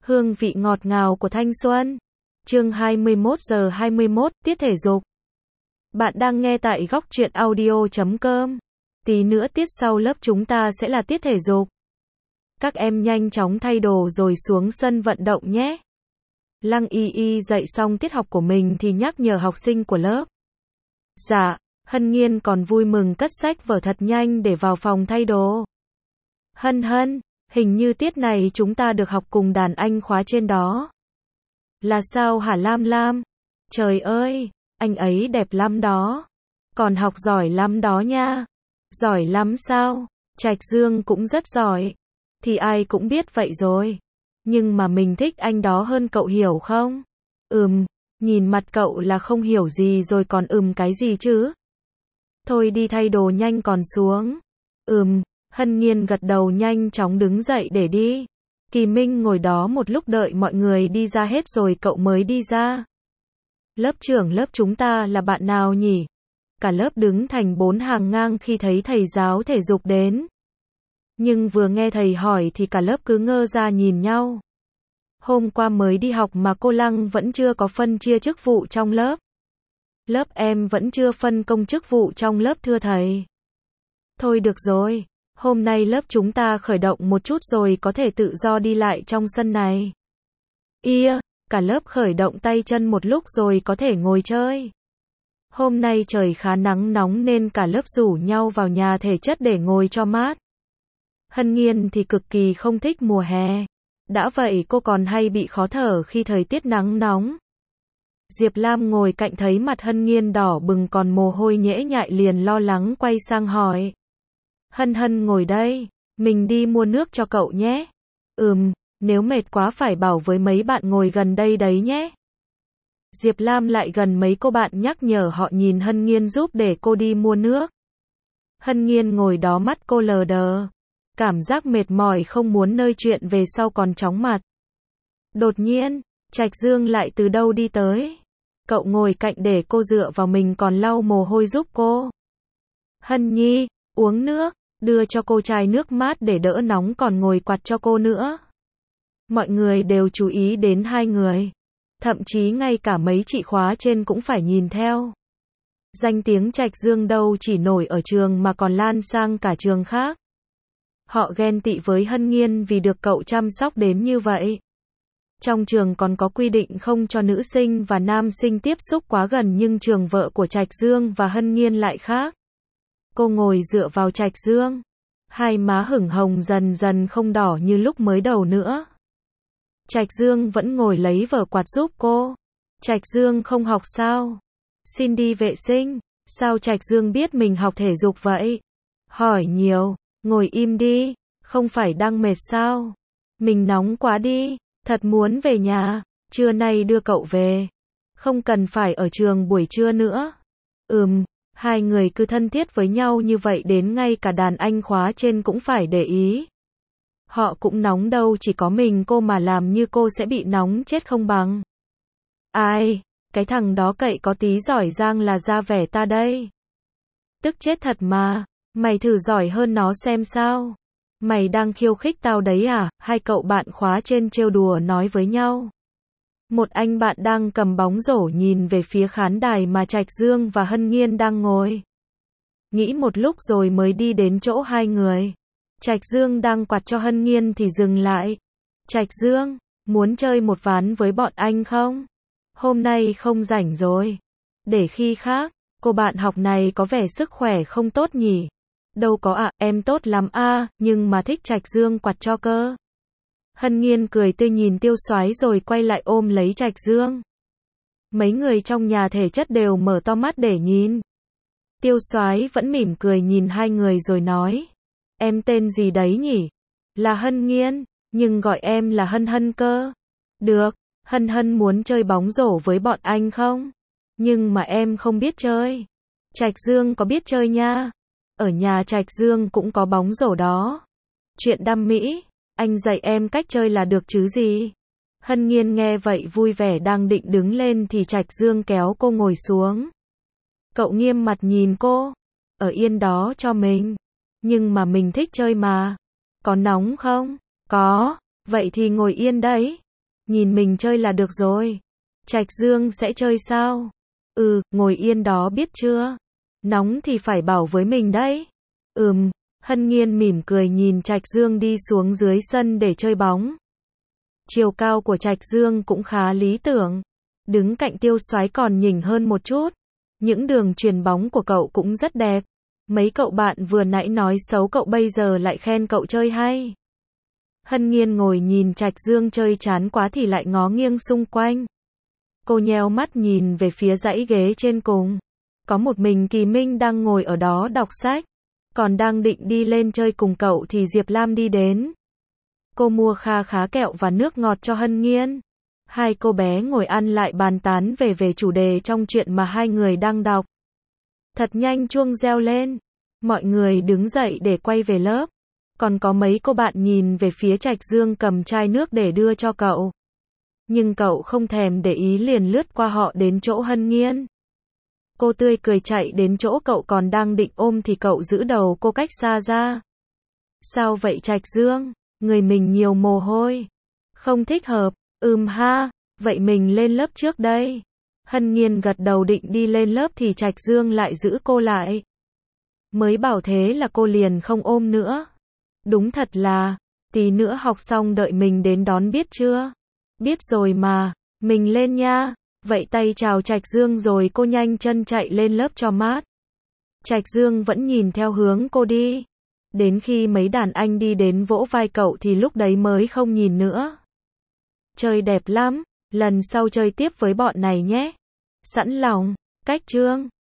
Hương vị ngọt ngào của thanh xuân. Chương 21 giờ 21, tiết thể dục. Bạn đang nghe tại góc truyện audio.com. Tí nữa tiết sau lớp chúng ta sẽ là tiết thể dục. Các em nhanh chóng thay đồ rồi xuống sân vận động nhé. Lăng Y Y dạy xong tiết học của mình thì nhắc nhở học sinh của lớp. Dạ, Hân Nhiên còn vui mừng cất sách vở thật nhanh để vào phòng thay đồ. Hân Hân, hình như tiết này chúng ta được học cùng đàn anh khóa trên đó. Là sao hả Lam Lam? Trời ơi, anh ấy đẹp lắm đó. Còn học giỏi lắm đó nha. Giỏi lắm sao? Trạch Dương cũng rất giỏi. Thì ai cũng biết vậy rồi. Nhưng mà mình thích anh đó hơn cậu hiểu không? Nhìn mặt cậu là không hiểu gì rồi còn cái gì chứ? Thôi đi thay đồ nhanh còn xuống. Hân Nhiên gật đầu nhanh chóng đứng dậy để đi. Kỳ Minh ngồi đó một lúc đợi mọi người đi ra hết rồi cậu mới đi ra. Lớp trưởng lớp chúng ta là bạn nào nhỉ? Cả lớp đứng thành 4 hàng ngang khi thấy thầy giáo thể dục đến. Nhưng vừa nghe thầy hỏi thì cả lớp cứ ngơ ra nhìn nhau. Hôm qua mới đi học mà cô Lăng vẫn chưa có phân chia chức vụ trong lớp. Lớp em vẫn chưa phân công chức vụ trong lớp thưa thầy. Thôi được rồi, hôm nay lớp chúng ta khởi động một chút rồi có thể tự do đi lại trong sân này. Cả lớp khởi động tay chân một lúc rồi có thể ngồi chơi. Hôm nay trời khá nắng nóng nên cả lớp rủ nhau vào nhà thể chất để ngồi cho mát. Hân Nhiên thì cực kỳ không thích mùa hè. Đã vậy cô còn hay bị khó thở khi thời tiết nắng nóng. Diệp Lam ngồi cạnh thấy mặt Hân Nhiên đỏ bừng còn mồ hôi nhễ nhại liền lo lắng quay sang hỏi. Hân Hân ngồi đây, mình đi mua nước cho cậu nhé. Nếu mệt quá phải bảo với mấy bạn ngồi gần đây đấy nhé. Diệp Lam lại gần mấy cô bạn nhắc nhở họ nhìn Hân Nhiên giúp để cô đi mua nước. Hân Nhiên ngồi đó mắt cô lờ đờ. Cảm giác mệt mỏi không muốn nơi chuyện về sau còn chóng mặt. Đột nhiên, Trạch Dương lại từ đâu đi tới. Cậu ngồi cạnh để cô dựa vào mình còn lau mồ hôi giúp cô. Hân Nhi, uống nước, đưa cho cô chai nước mát để đỡ nóng còn ngồi quạt cho cô nữa. Mọi người đều chú ý đến hai người. Thậm chí ngay cả mấy chị khóa trên cũng phải nhìn theo. Danh tiếng Trạch Dương đâu chỉ nổi ở trường mà còn lan sang cả trường khác. Họ ghen tị với Hân Nhiên vì được cậu chăm sóc đến như vậy. Trong trường còn có quy định không cho nữ sinh và nam sinh tiếp xúc quá gần nhưng trường vợ của Trạch Dương và Hân Nhiên lại khác. Cô ngồi dựa vào Trạch Dương. Hai má hửng hồng dần dần không đỏ như lúc mới đầu nữa. Trạch Dương vẫn ngồi lấy vở quạt giúp cô. Trạch Dương không học sao? Xin đi vệ sinh. Sao Trạch Dương biết mình học thể dục vậy? Hỏi nhiều. Ngồi im đi. Không phải đang mệt sao? Mình nóng quá đi. Thật muốn về nhà. Trưa nay đưa cậu về. Không cần phải ở trường buổi trưa nữa. Hai người cứ thân thiết với nhau như vậy đến ngay cả đàn anh khóa trên cũng phải để ý. Họ cũng nóng đâu chỉ có mình cô mà làm như cô sẽ bị nóng chết không bằng. Ai, cái thằng đó cậy có tí giỏi giang là ra vẻ ta đây. Tức chết thật mà, mày thử giỏi hơn nó xem sao. Mày đang khiêu khích tao đấy à? Hai cậu bạn khóa trên trêu đùa nói với nhau. Một anh bạn đang cầm bóng rổ nhìn về phía khán đài mà Trạch Dương và Hân Nhiên đang ngồi. Nghĩ một lúc rồi mới đi đến chỗ hai người. Trạch Dương đang quạt cho Hân Nhiên thì dừng lại. Trạch Dương, muốn chơi một ván với bọn anh không? Hôm nay không rảnh rồi. Để khi khác, cô bạn học này có vẻ sức khỏe không tốt nhỉ? Đâu có ạ, em tốt lắm nhưng mà thích Trạch Dương quạt cho cơ. Hân Nhiên cười tươi nhìn Tiêu Soái rồi quay lại ôm lấy Trạch Dương. Mấy người trong nhà thể chất đều mở to mắt để nhìn. Tiêu Soái vẫn mỉm cười nhìn hai người rồi nói. Em tên gì đấy nhỉ? Là Hân Nhiên, nhưng gọi em là Hân Hân cơ. Được, Hân Hân muốn chơi bóng rổ với bọn anh không? Nhưng mà em không biết chơi. Trạch Dương có biết chơi nha. Ở nhà Trạch Dương cũng có bóng rổ đó. Chuyện đam mỹ, anh dạy em cách chơi là được chứ gì. Hân Nhiên nghe vậy vui vẻ đang định đứng lên thì Trạch Dương kéo cô ngồi xuống. Cậu nghiêm mặt nhìn cô. Ở yên đó cho mình. Nhưng mà mình thích chơi mà. Có nóng không? Có. Vậy thì ngồi yên đấy. nhìn mình chơi là được rồi. Trạch Dương sẽ chơi sao? Ngồi yên đó biết chưa? Nóng thì phải bảo với mình đấy. Hân Nhiên mỉm cười nhìn Trạch Dương đi xuống dưới sân để chơi bóng. Chiều cao của Trạch Dương cũng khá lý tưởng. Đứng cạnh Tiêu Soái còn nhỉnh hơn một chút. Những đường chuyền bóng của cậu cũng rất đẹp. Mấy cậu bạn vừa nãy nói xấu cậu bây giờ lại khen cậu chơi hay. Hân Nhiên ngồi nhìn Trạch Dương chơi chán quá thì lại ngó nghiêng xung quanh. Cô nheo mắt nhìn về phía dãy ghế trên cùng. Có một mình Kỳ Minh đang ngồi ở đó đọc sách. Còn đang định đi lên chơi cùng cậu thì Diệp Lam đi đến. Cô mua kha khá kẹo và nước ngọt cho Hân Nhiên. Hai cô bé ngồi ăn lại bàn tán về chủ đề trong chuyện mà hai người đang đọc. Thật nhanh chuông reo lên. Mọi người đứng dậy để quay về lớp. Còn có mấy cô bạn nhìn về phía Trạch Dương cầm chai nước để đưa cho cậu. Nhưng cậu không thèm để ý liền lướt qua họ đến chỗ Hân Nhiên. Cô tươi cười chạy đến chỗ cậu còn đang định ôm thì cậu giữ đầu cô cách xa ra. Sao vậy Trạch Dương? Người mình nhiều mồ hôi. Không thích hợp. Ha, vậy mình lên lớp trước đây. Hân Nhiên gật đầu định đi lên lớp thì Trạch Dương lại giữ cô lại. Mới bảo thế là cô liền không ôm nữa. Đúng thật là, tí nữa học xong đợi mình đến đón biết chưa? Biết rồi mà, mình lên nha. Vậy tay chào Trạch Dương rồi cô nhanh chân chạy lên lớp cho mát. Trạch Dương vẫn nhìn theo hướng cô đi. Đến khi mấy đàn anh đi đến vỗ vai cậu thì lúc đấy mới không nhìn nữa. Chơi đẹp lắm, lần sau chơi tiếp với bọn này nhé. Sẵn lòng, cách Trương.